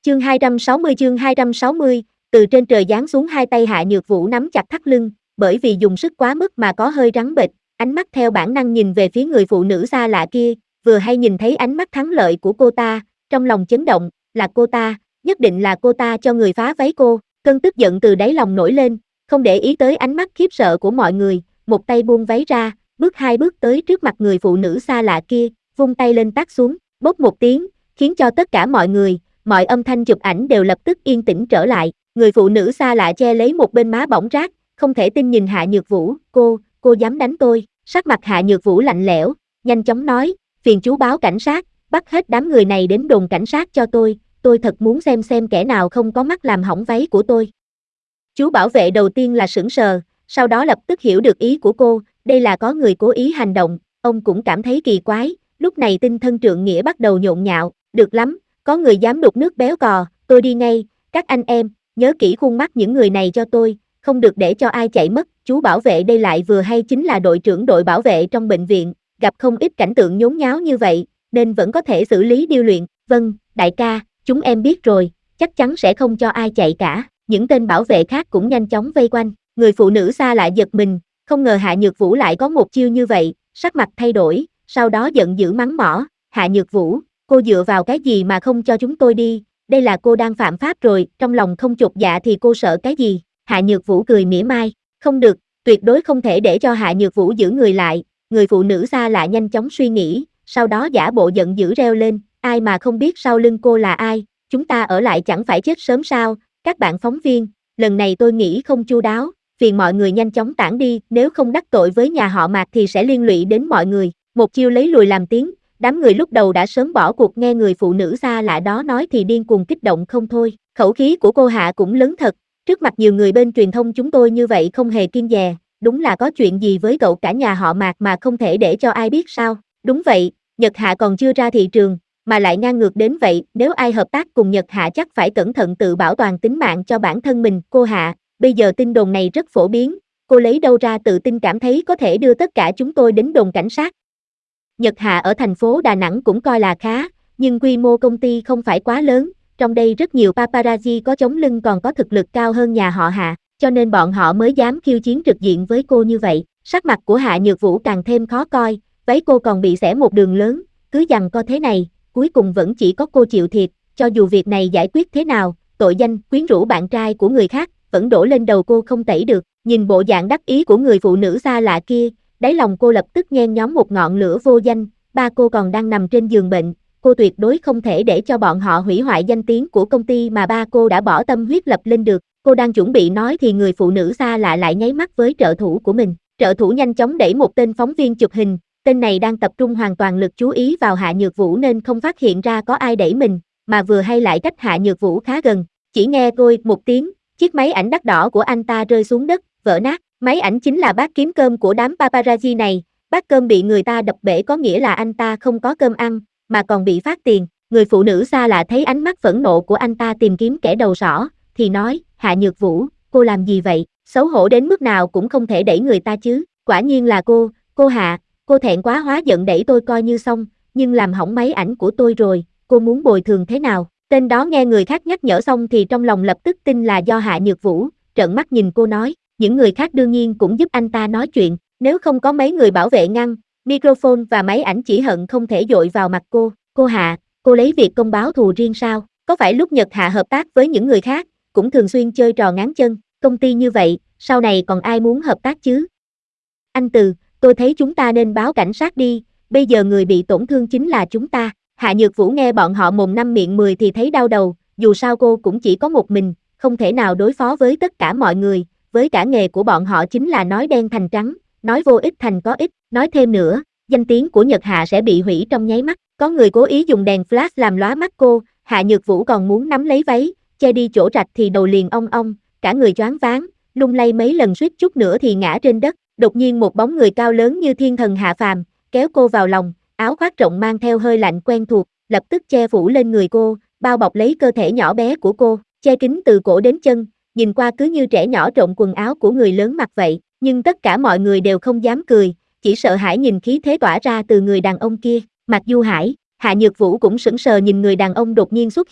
Chương 260, từ trên trời giáng xuống hai tay Hạ Nhược Vũ nắm chặt thắt lưng, bởi vì dùng sức quá mức mà có hơi trắng bệch, ánh mắt theo bản năng nhìn về phía người phụ nữ xa lạ kia, vừa hay nhìn thấy ánh mắt thắng lợi của cô ta, trong lòng chấn động, là cô ta, nhất định là cô ta cho người phá váy cô, cơn tức giận từ đáy lòng nổi lên, không để ý tới ánh mắt khiếp sợ của mọi người, một tay buông váy ra, bước hai bước tới trước mặt người phụ nữ xa lạ kia, vung tay lên tát xuống, bốp một tiếng, khiến cho tất cả mọi người, mọi âm thanh chụp ảnh đều lập tức yên tĩnh trở lại, người phụ nữ xa lạ che lấy một bên má bỏng rát, không thể tin nhìn Hạ Nhược Vũ, cô dám đánh tôi, sắc mặt Hạ Nhược Vũ lạnh lẽo, nhanh chóng nói, phiền chú báo cảnh sát, bắt hết đám người này đến đồn cảnh sát cho tôi thật muốn xem kẻ nào không có mắt làm hỏng váy của tôi. Chú bảo vệ đầu tiên là sững sờ, sau đó lập tức hiểu được ý của cô, đây là có người cố ý hành động, ông cũng cảm thấy kỳ quái, lúc này tinh thân trượng nghĩa bắt đầu nhộn nhạo, được lắm, có người dám đục nước béo cò, tôi đi ngay, các anh em, nhớ kỹ khuôn mắt những người này cho tôi, không được để cho ai chạy mất, chú bảo vệ đây lại vừa hay chính là đội trưởng đội bảo vệ trong bệnh viện, gặp không ít cảnh tượng nhốn nháo như vậy, nên vẫn có thể xử lý điêu luyện, vâng, đại ca, chúng em biết rồi, chắc chắn sẽ không cho ai chạy cả, những tên bảo vệ khác cũng nhanh chóng vây quanh, người phụ nữ xa lạ giật mình, không ngờ Hạ Nhược Vũ lại có một chiêu như vậy, sắc mặt thay đổi, sau đó giận dữ mắng mỏ, Hạ Nhược Vũ, cô dựa vào cái gì mà không cho chúng tôi đi, đây là cô đang phạm pháp rồi, trong lòng không chột dạ thì cô sợ cái gì, Hạ Nhược Vũ cười mỉa mai, không được, tuyệt đối không thể để cho Hạ Nhược Vũ giữ người lại, người phụ nữ xa lạ nhanh chóng suy nghĩ, sau đó giả bộ giận dữ reo lên, ai mà không biết sau lưng cô là ai, chúng ta ở lại chẳng phải chết sớm sao, các bạn phóng viên, lần này tôi nghĩ không chu đáo, phiền mọi người nhanh chóng tản đi, nếu không đắc tội với nhà họ Mạc thì sẽ liên lụy đến mọi người, một chiêu lấy lùi làm tiếng, đám người lúc đầu đã sớm bỏ cuộc nghe người phụ nữ xa lạ đó nói thì điên cuồng kích động không thôi, khẩu khí của cô Hạ cũng lớn thật, trước mặt nhiều người bên truyền thông chúng tôi như vậy không hề kiêng dè, đúng là có chuyện gì với cậu cả nhà họ Mạc mà không thể để cho ai biết sao, đúng vậy, Nhật Hạ còn chưa ra thị trường, mà lại ngang ngược đến vậy, nếu ai hợp tác cùng Nhật Hạ chắc phải cẩn thận tự bảo toàn tính mạng cho bản thân mình, cô Hạ, bây giờ tin đồn này rất phổ biến, cô lấy đâu ra tự tin cảm thấy có thể đưa tất cả chúng tôi đến đồn cảnh sát. Nhật Hạ ở thành phố Đà Nẵng cũng coi là khá, nhưng quy mô công ty không phải quá lớn, trong đây rất nhiều paparazzi có chống lưng còn có thực lực cao hơn nhà họ Hạ, cho nên bọn họ mới dám khiêu chiến trực diện với cô như vậy, sắc mặt của Hạ Nhược Vũ càng thêm khó coi, váy cô còn bị xẻ một đường lớn, cứ giằng co thế này, cuối cùng vẫn chỉ có cô chịu thiệt, cho dù việc này giải quyết thế nào, tội danh quyến rũ bạn trai của người khác, vẫn đổ lên đầu cô không tẩy được, nhìn bộ dạng đắc ý của người phụ nữ xa lạ kia, đáy lòng cô lập tức nhen nhóm một ngọn lửa vô danh, ba cô còn đang nằm trên giường bệnh, cô tuyệt đối không thể để cho bọn họ hủy hoại danh tiếng của công ty mà ba cô đã bỏ tâm huyết lập lên được, cô đang chuẩn bị nói thì người phụ nữ xa lạ lại nháy mắt với trợ thủ của mình, trợ thủ nhanh chóng đẩy một tên phóng viên chụp hình, tên này đang tập trung hoàn toàn lực chú ý vào Hạ Nhược Vũ nên không phát hiện ra có ai đẩy mình, mà vừa hay lại cách Hạ Nhược Vũ khá gần, chỉ nghe "côi" một tiếng, chiếc máy ảnh đắt đỏ của anh ta rơi xuống đất, vỡ nát, máy ảnh chính là bát kiếm cơm của đám paparazzi này, bát cơm bị người ta đập bể có nghĩa là anh ta không có cơm ăn, mà còn bị phát tiền, người phụ nữ xa lạ thấy ánh mắt phẫn nộ của anh ta tìm kiếm kẻ đầu sỏ, thì nói, Hạ Nhược Vũ, cô làm gì vậy, xấu hổ đến mức nào cũng không thể đẩy người ta chứ, quả nhiên là cô Hạ, cô thẹn quá hóa giận đẩy tôi coi như xong, nhưng làm hỏng máy ảnh của tôi rồi, cô muốn bồi thường thế nào, tên đó nghe người khác nhắc nhở xong thì trong lòng lập tức tin là do Hạ Nhược Vũ, trợn mắt nhìn cô nói, những người khác đương nhiên cũng giúp anh ta nói chuyện, nếu không có mấy người bảo vệ ngăn, microphone và máy ảnh chỉ hận không thể dội vào mặt cô Hạ, cô lấy việc công báo thù riêng sao, có phải lúc Nhật Hạ hợp tác với những người khác, cũng thường xuyên chơi trò ngáng chân, công ty như vậy, sau này còn ai muốn hợp tác chứ? Anh Từ, tôi thấy chúng ta nên báo cảnh sát đi, bây giờ người bị tổn thương chính là chúng ta, Hạ Nhược Vũ nghe bọn họ mồm năm miệng 10 thì thấy đau đầu, dù sao cô cũng chỉ có một mình, không thể nào đối phó với tất cả mọi người, với cả nghề của bọn họ chính là nói đen thành trắng, nói vô ích thành có ích, nói thêm nữa, danh tiếng của Nhật Hạ sẽ bị hủy trong nháy mắt, có người cố ý dùng đèn flash làm lóa mắt cô, Hạ Nhược Vũ còn muốn nắm lấy váy, che đi chỗ rạch thì đầu liền ong ong, cả người choáng váng, lung lay mấy lần suýt chút nữa thì ngã trên đất, đột nhiên một bóng người cao lớn như thiên thần hạ phàm, kéo cô vào lòng, áo khoác rộng mang theo hơi lạnh quen thuộc, lập tức che phủ lên người cô, bao bọc lấy cơ thể nhỏ bé của cô, che kín từ cổ đến chân, nhìn qua cứ như trẻ nhỏ trộn quần áo của người lớn mặc vậy, nhưng tất cả mọi người đều không dám cười, chỉ sợ hãi nhìn khí thế tỏa ra từ người đàn ông kia, Mạc Du Hải, Hạ Nhược Vũ cũng sững sờ nhìn người đàn ông đột nhiên xuất hiện,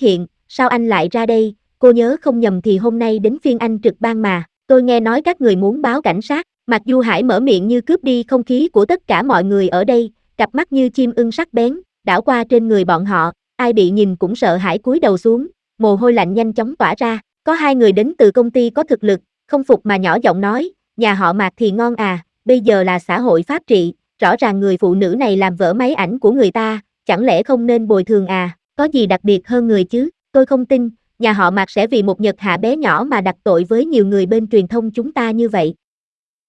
sao anh lại ra đây, cô nhớ không nhầm thì hôm nay đến phiên anh trực ban mà, tôi nghe nói các người muốn báo cảnh sát, Mạc Du Hải mở miệng như cướp đi không khí của tất cả mọi người ở đây, cặp mắt như chim ưng sắc bén, đảo qua trên người bọn họ, ai bị nhìn cũng sợ hãi cúi đầu xuống, mồ hôi lạnh nhanh chóng tỏa ra, có hai người đến từ công ty có thực lực, không phục mà nhỏ giọng nói, nhà họ Mạc thì ngon à, bây giờ là xã hội pháp trị, rõ ràng người phụ nữ này làm vỡ máy ảnh của người ta, chẳng lẽ không nên bồi thường à, có gì đặc biệt hơn người chứ, tôi không tin, nhà họ Mạc sẽ vì một nhật hạ bé nhỏ mà đặt tội với nhiều người bên truyền thông chúng ta như vậy.